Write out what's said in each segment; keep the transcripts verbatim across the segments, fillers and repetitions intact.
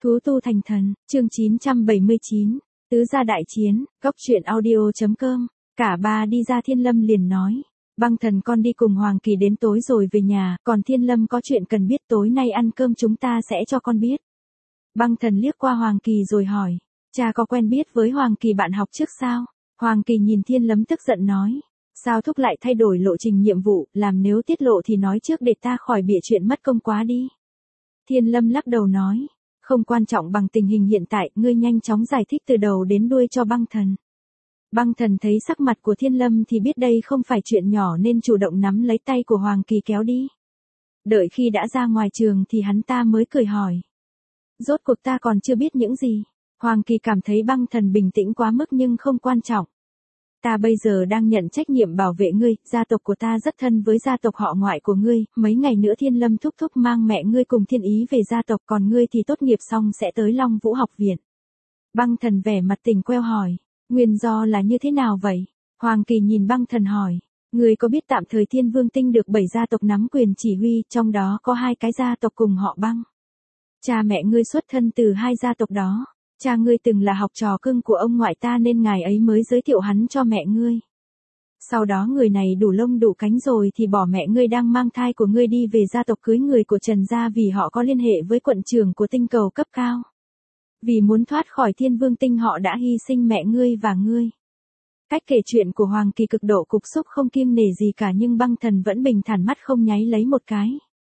Thú tu thành thần, chương chín trăm bảy mươi chín, tứ gia đại chiến, góc truyện audio.com, cả ba đi ra Thiên Lâm liền nói. Băng thần con đi cùng Hoàng Kỳ đến tối rồi về nhà, còn Thiên Lâm có chuyện cần biết tối nay ăn cơm chúng ta sẽ cho con biết. Băng thần liếc qua Hoàng Kỳ rồi hỏi, cha có quen biết với Hoàng Kỳ bạn học trước sao? Hoàng Kỳ nhìn Thiên Lâm tức giận nói, sao thúc lại thay đổi lộ trình nhiệm vụ, làm nếu tiết lộ thì nói trước để ta khỏi bịa chuyện mất công quá đi. Thiên Lâm lắc đầu nói, không quan trọng bằng tình hình hiện tại, ngươi nhanh chóng giải thích từ đầu đến đuôi cho băng thần. Băng thần thấy sắc mặt của Thiên Lâm thì biết đây không phải chuyện nhỏ nên chủ động nắm lấy tay của Hoàng Kỳ kéo đi. Đợi khi đã ra ngoài trường thì hắn ta mới cười hỏi. Rốt cuộc ta còn chưa biết những gì. Hoàng Kỳ cảm thấy băng thần bình tĩnh quá mức nhưng không quan trọng. Ta bây giờ đang nhận trách nhiệm bảo vệ ngươi, gia tộc của ta rất thân với gia tộc họ ngoại của ngươi, mấy ngày nữa Thiên Lâm thúc thúc mang mẹ ngươi cùng Thiên Ý về gia tộc, còn ngươi thì tốt nghiệp xong sẽ tới Long Vũ học viện. Băng thần vẻ mặt tình queo hỏi, nguyên do là như thế nào vậy? Hoàng Kỳ nhìn băng thần hỏi, ngươi có biết tạm thời Thiên Vương Tinh được bảy gia tộc nắm quyền chỉ huy, trong đó có hai cái gia tộc cùng họ Băng. Cha mẹ ngươi xuất thân từ hai gia tộc đó. Cha ngươi từng là học trò cưng của ông ngoại ta nên ngài ấy mới giới thiệu hắn cho mẹ ngươi. Sau đó người này đủ lông đủ cánh rồi thì bỏ mẹ ngươi đang mang thai của ngươi đi về gia tộc cưới người của Trần gia vì họ có liên hệ với quận trưởng của tinh cầu cấp cao. Vì muốn thoát khỏi Thiên Vương Tinh họ đã hy sinh mẹ ngươi và ngươi. Cách kể chuyện của Hoàng Kỳ cực độ cục xúc không kiêng nể gì cả nhưng băng thần vẫn bình thản mắt không nháy lấy một cái.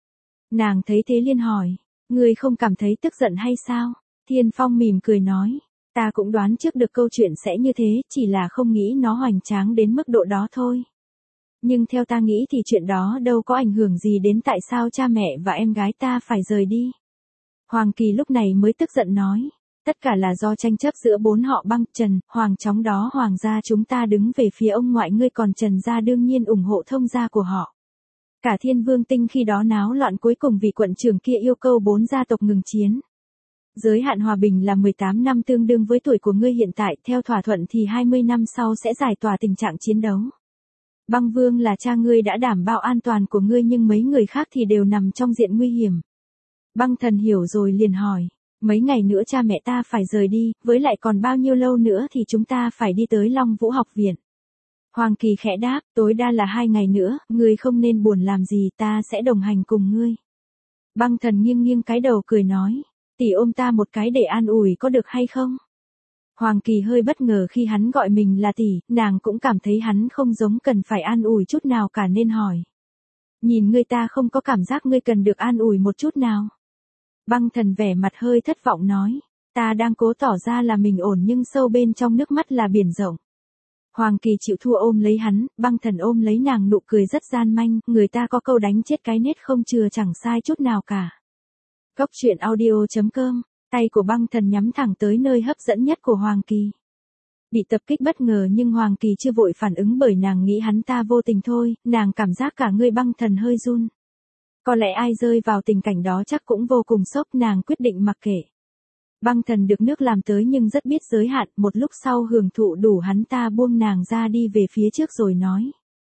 Nàng thấy thế liền hỏi, ngươi không cảm thấy tức giận hay sao? Thiên Phong mỉm cười nói, ta cũng đoán trước được câu chuyện sẽ như thế, chỉ là không nghĩ nó hoành tráng đến mức độ đó thôi. Nhưng theo ta nghĩ thì chuyện đó đâu có ảnh hưởng gì đến tại sao cha mẹ và em gái ta phải rời đi. Hoàng Kỳ lúc này mới tức giận nói, tất cả là do tranh chấp giữa bốn họ Băng, Trần, Hoàng trong đó Hoàng gia chúng ta đứng về phía ông ngoại ngươi còn Trần gia đương nhiên ủng hộ thông gia của họ. Cả Thiên Vương Tinh khi đó náo loạn cuối cùng vì quận trưởng kia yêu cầu bốn gia tộc ngừng chiến. Giới hạn hòa bình là mười tám năm tương đương với tuổi của ngươi hiện tại, theo thỏa thuận thì hai mươi năm sau sẽ giải tỏa tình trạng chiến đấu. Băng Vương là cha ngươi đã đảm bảo an toàn của ngươi nhưng mấy người khác thì đều nằm trong diện nguy hiểm. Băng thần hiểu rồi liền hỏi, mấy ngày nữa cha mẹ ta phải rời đi, với lại còn bao nhiêu lâu nữa thì chúng ta phải đi tới Long Vũ học viện. Hoàng Kỳ khẽ đáp, tối đa là hai ngày nữa, ngươi không nên buồn làm gì, ta sẽ đồng hành cùng ngươi. Băng thần nghiêng nghiêng cái đầu cười nói, tỷ ôm ta một cái để an ủi có được hay không? Hoàng Kỳ hơi bất ngờ khi hắn gọi mình là tỷ, nàng cũng cảm thấy hắn không giống cần phải an ủi chút nào cả nên hỏi. Nhìn ngươi ta không có cảm giác ngươi cần được an ủi một chút nào. Băng thần vẻ mặt hơi thất vọng nói, ta đang cố tỏ ra là mình ổn nhưng sâu bên trong nước mắt là biển rộng. Hoàng Kỳ chịu thua ôm lấy hắn, băng thần ôm lấy nàng nụ cười rất gian manh, người ta có câu đánh chết cái nết không chừa chẳng sai chút nào cả. Góc truyện audio.com, tay của băng thần nhắm thẳng tới nơi hấp dẫn nhất của Hoàng Kỳ. Bị tập kích bất ngờ nhưng Hoàng Kỳ chưa vội phản ứng bởi nàng nghĩ hắn ta vô tình thôi, nàng cảm giác cả người băng thần hơi run. Có lẽ ai rơi vào tình cảnh đó chắc cũng vô cùng sốc, nàng quyết định mặc kệ. Băng thần được nước làm tới nhưng rất biết giới hạn, một lúc sau hưởng thụ đủ hắn ta buông nàng ra đi về phía trước rồi nói.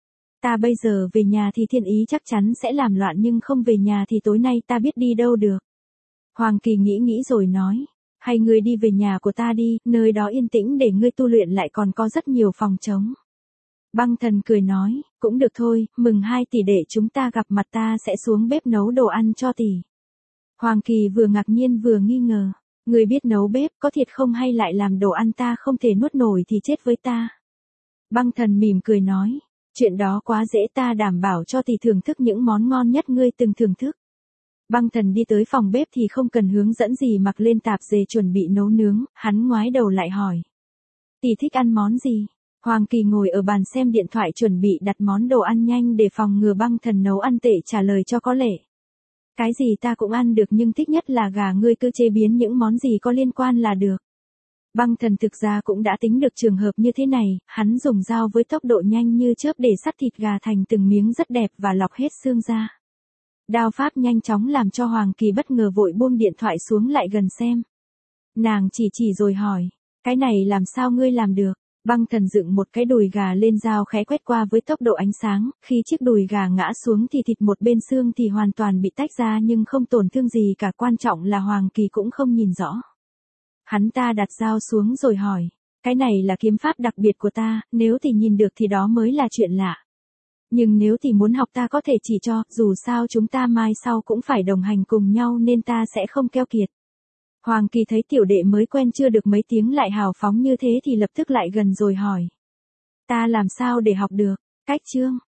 Ta bây giờ về nhà thì Thiên Ý chắc chắn sẽ làm loạn nhưng không về nhà thì tối nay ta biết đi đâu được. Hoàng Kỳ nghĩ nghĩ rồi nói, hay ngươi đi về nhà của ta đi, nơi đó yên tĩnh để ngươi tu luyện lại còn có rất nhiều phòng trống. Băng thần cười nói, cũng được thôi, mừng hai tỷ để chúng ta gặp mặt ta sẽ xuống bếp nấu đồ ăn cho tỷ. Hoàng Kỳ vừa ngạc nhiên vừa nghi ngờ, ngươi biết nấu bếp có thiệt không hay lại làm đồ ăn ta không thể nuốt nổi thì chết với ta. Băng thần mỉm cười nói, chuyện đó quá dễ ta đảm bảo cho tỷ thưởng thức những món ngon nhất ngươi từng thưởng thức. Băng thần đi tới phòng bếp thì không cần hướng dẫn gì mặc lên tạp dề chuẩn bị nấu nướng, hắn ngoái đầu lại hỏi. Tỷ thích ăn món gì? Hoàng Kỳ ngồi ở bàn xem điện thoại chuẩn bị đặt món đồ ăn nhanh để phòng ngừa băng thần nấu ăn tệ trả lời cho có lệ. Cái gì ta cũng ăn được nhưng thích nhất là gà, ngươi cứ chế biến những món gì có liên quan là được. Băng thần thực ra cũng đã tính được trường hợp như thế này, hắn dùng dao với tốc độ nhanh như chớp để cắt thịt gà thành từng miếng rất đẹp và lọc hết xương ra. Đao pháp nhanh chóng làm cho Hoàng Kỳ bất ngờ vội buông điện thoại xuống lại gần xem. Nàng chỉ chỉ rồi hỏi, cái này làm sao ngươi làm được? Băng thần dựng một cái đùi gà lên dao khẽ quét qua với tốc độ ánh sáng, khi chiếc đùi gà ngã xuống thì thịt một bên xương thì hoàn toàn bị tách ra nhưng không tổn thương gì cả, quan trọng là Hoàng Kỳ cũng không nhìn rõ. Hắn ta đặt dao xuống rồi hỏi, cái này là kiếm pháp đặc biệt của ta, nếu thì nhìn được thì đó mới là chuyện lạ. Nhưng nếu thì muốn học ta có thể chỉ cho, dù sao chúng ta mai sau cũng phải đồng hành cùng nhau nên ta sẽ không keo kiệt. Hoàng Kỳ thấy tiểu đệ mới quen chưa được mấy tiếng lại hào phóng như thế thì lập tức lại gần rồi hỏi. Ta làm sao để học được? Cách chương.